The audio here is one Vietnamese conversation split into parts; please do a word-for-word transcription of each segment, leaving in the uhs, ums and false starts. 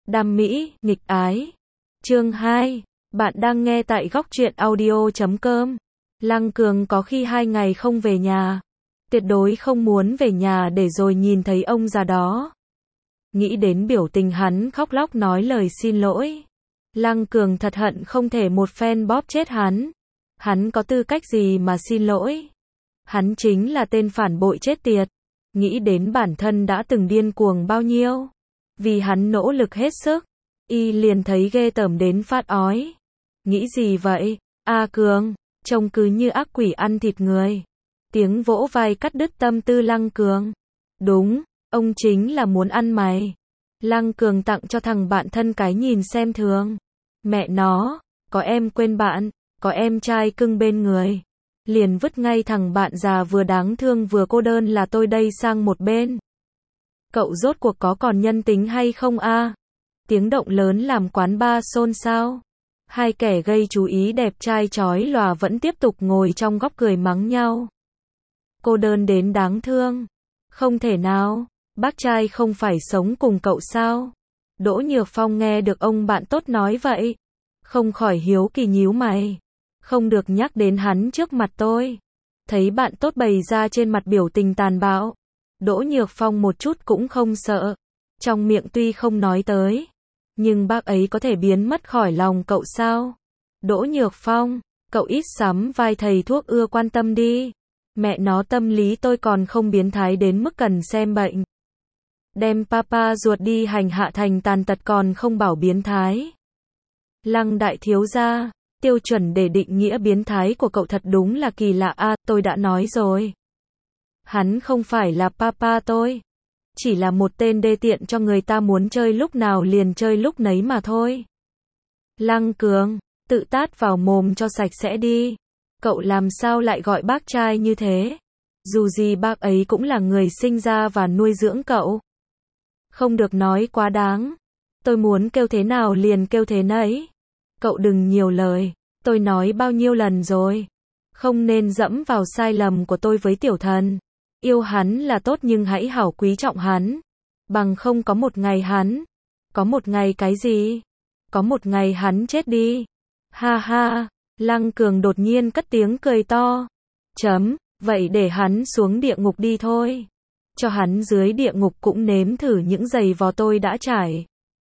Đam mỹ, nghịch ái. Chương hai. Bạn đang nghe tại góc truyện audio chấm com. Lăng Cường có khi hai ngày không về nhà. Tuyệt đối không muốn về nhà để rồi nhìn thấy ông già đó. Nghĩ đến biểu tình hắn khóc lóc nói lời xin lỗi. Lăng Cường thật hận không thể một phen bóp chết hắn. Hắn có tư cách gì mà xin lỗi? Hắn chính là tên phản bội chết tiệt. Nghĩ đến bản thân đã từng điên cuồng bao nhiêu. Vì hắn nỗ lực hết sức. Y liền thấy ghê tởm đến phát ói. Nghĩ gì vậy? A Cường, trông cứ như ác quỷ ăn thịt người. Tiếng vỗ vai cắt đứt tâm tư Lăng Cường. Đúng, ông chính là muốn ăn mày. Lăng Cường tặng cho thằng bạn thân cái nhìn xem thường. Mẹ nó, có em quên bạn, có em trai cưng bên người. Liền vứt ngay thằng bạn già vừa đáng thương vừa cô đơn là tôi đây sang một bên. Cậu rốt cuộc có còn nhân tính hay không a? Tiếng động lớn làm quán bar xôn xao. Hai kẻ gây chú ý đẹp trai chói lòa vẫn tiếp tục ngồi trong góc cười mắng nhau. Cô đơn đến đáng thương. Không thể nào, bác trai không phải sống cùng cậu sao? Đỗ Nhược Phong nghe được ông bạn tốt nói vậy. Không khỏi hiếu kỳ nhíu mày. Không được nhắc đến hắn trước mặt tôi. Thấy bạn tốt bày ra trên mặt biểu tình tàn bạo. Đỗ Nhược Phong một chút cũng không sợ. Trong miệng tuy không nói tới. Nhưng bác ấy có thể biến mất khỏi lòng cậu sao? Đỗ Nhược Phong, cậu ít sắm vai thầy thuốc ưa quan tâm đi. Mẹ nó tâm lý tôi còn không biến thái đến mức cần xem bệnh. Đem papa ruột đi hành hạ thành tàn tật còn không bảo biến thái. Lăng đại thiếu gia, tiêu chuẩn để định nghĩa biến thái của cậu thật đúng là kỳ lạ a, à, tôi đã nói rồi. Hắn không phải là papa tôi. Chỉ là một tên đê tiện cho người ta muốn chơi lúc nào liền chơi lúc nấy mà thôi. Lăng Cường, tự tát vào mồm cho sạch sẽ đi. Cậu làm sao lại gọi bác trai như thế? Dù gì bác ấy cũng là người sinh ra và nuôi dưỡng cậu. Không được nói quá đáng. Tôi muốn kêu thế nào liền kêu thế nấy. Cậu đừng nhiều lời. Tôi nói bao nhiêu lần rồi. Không nên dẫm vào sai lầm của tôi với tiểu thần. Yêu hắn là tốt nhưng hãy hảo quý trọng hắn. Bằng không có một ngày hắn. Có một ngày cái gì? Có một ngày hắn chết đi. Ha ha, Lăng Cường đột nhiên cất tiếng cười to. Chấm, vậy để hắn xuống địa ngục đi thôi. Cho hắn dưới địa ngục cũng nếm thử những giày vò tôi đã trải.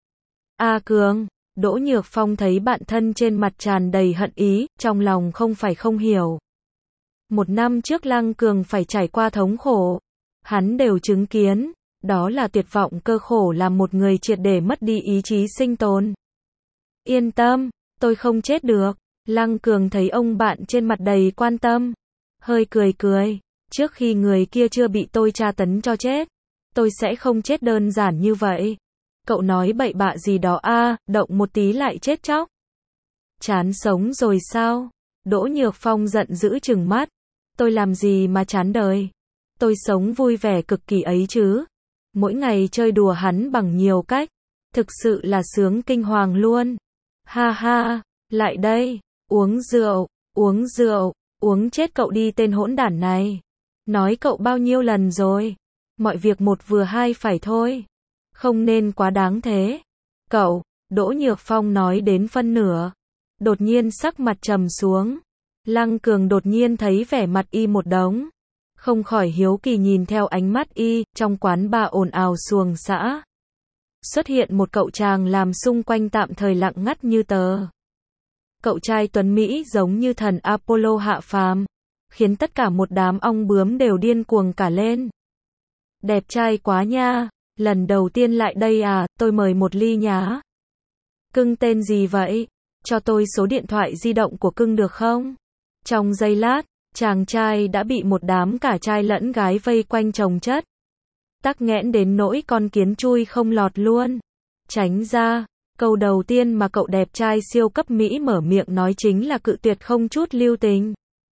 A Cường, Đỗ Nhược Phong thấy bạn thân trên mặt tràn đầy hận ý, trong lòng không phải không hiểu. Một năm trước Lăng Cường phải trải qua thống khổ. Hắn đều chứng kiến. Đó là tuyệt vọng cơ khổ làm một người triệt để mất đi ý chí sinh tồn. Yên tâm, tôi không chết được. Lăng Cường thấy ông bạn trên mặt đầy quan tâm. Hơi cười cười. Trước khi người kia chưa bị tôi tra tấn cho chết. Tôi sẽ không chết đơn giản như vậy. Cậu nói bậy bạ gì đó a, à, động một tí lại chết chóc. Chán sống rồi sao? Đỗ Nhược Phong giận dữ trừng mắt. Tôi làm gì mà chán đời? Tôi sống vui vẻ cực kỳ ấy chứ. Mỗi ngày chơi đùa hắn bằng nhiều cách. Thực sự là sướng kinh hoàng luôn. Ha ha, lại đây, uống rượu, uống rượu, uống chết cậu đi tên hỗn đản này. Nói cậu bao nhiêu lần rồi. Mọi việc một vừa hai phải thôi. Không nên quá đáng thế. Cậu, Đỗ Nhược Phong nói đến phân nửa. Đột nhiên sắc mặt trầm xuống. Lăng Cường đột nhiên thấy vẻ mặt y một đống. Không khỏi hiếu kỳ nhìn theo ánh mắt y, trong quán bar ồn ào xuồng xã. Xuất hiện một cậu chàng làm xung quanh tạm thời lặng ngắt như tờ. Cậu trai tuấn Mỹ giống như thần Apollo hạ phàm. Khiến tất cả một đám ong bướm đều điên cuồng cả lên. Đẹp trai quá nha, lần đầu tiên lại đây à, tôi mời một ly nhá. Cưng tên gì vậy? Cho tôi số điện thoại di động của cưng được không? Trong giây lát, chàng trai đã bị một đám cả trai lẫn gái vây quanh chồng chất. Tắc nghẽn đến nỗi con kiến chui không lọt luôn. Tránh ra, câu đầu tiên mà cậu đẹp trai siêu cấp Mỹ mở miệng nói chính là cự tuyệt không chút lưu tình.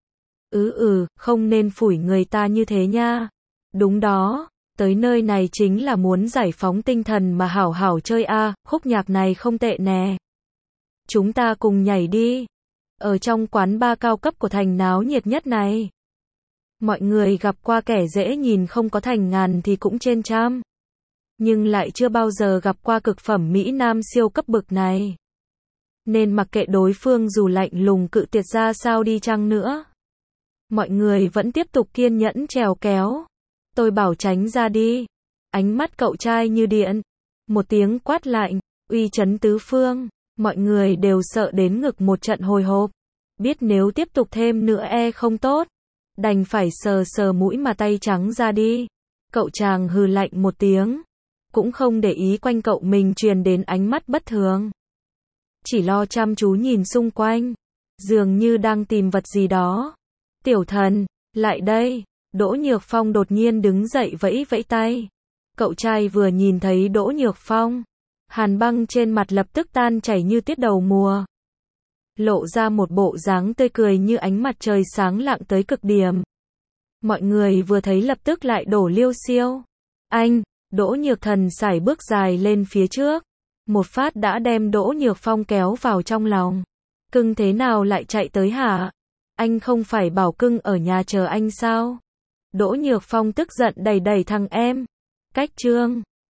Ừ ừ, không nên phủi người ta như thế nha. Đúng đó, tới nơi này chính là muốn giải phóng tinh thần mà hảo hảo chơi a, à, khúc nhạc này không tệ nè. Chúng ta cùng nhảy đi. Ở trong quán bar cao cấp của thành náo nhiệt nhất này. Mọi người gặp qua kẻ dễ nhìn không có thành ngàn thì cũng trên trăm. nhưng lại chưa bao giờ gặp qua cực phẩm Mỹ Nam siêu cấp bực này. Nên mặc kệ đối phương dù lạnh lùng cự tuyệt ra sao đi chăng nữa, mọi người vẫn tiếp tục kiên nhẫn trèo kéo. Tôi bảo tránh ra đi. Ánh mắt cậu trai như điện. Một tiếng quát lạnh, uy chấn tứ phương. Mọi người đều sợ đến ngực một trận hồi hộp. Biết nếu tiếp tục thêm nữa e không tốt. Đành phải sờ sờ mũi mà tay trắng ra đi. Cậu chàng hừ lạnh một tiếng. Cũng không để ý quanh cậu mình truyền đến ánh mắt bất thường. Chỉ lo chăm chú nhìn xung quanh. Dường như đang tìm vật gì đó. Tiểu thần, lại đây. Đỗ Nhược Phong đột nhiên đứng dậy vẫy vẫy tay. Cậu trai vừa nhìn thấy Đỗ Nhược Phong, hàn băng trên mặt lập tức tan chảy như tiết đầu mùa. Lộ ra một bộ dáng tươi cười như ánh mặt trời sáng lạng tới cực điểm. Mọi người vừa thấy lập tức lại đổ liêu xiêu. Anh, Đỗ Nhược Thần sải bước dài lên phía trước. Một phát đã đem Đỗ Nhược Phong kéo vào trong lòng. Cưng thế nào lại chạy tới hả? Anh không phải bảo cưng ở nhà chờ anh sao? Đỗ Nhược Phong tức giận đẩy đẩy thằng em. Cách trương.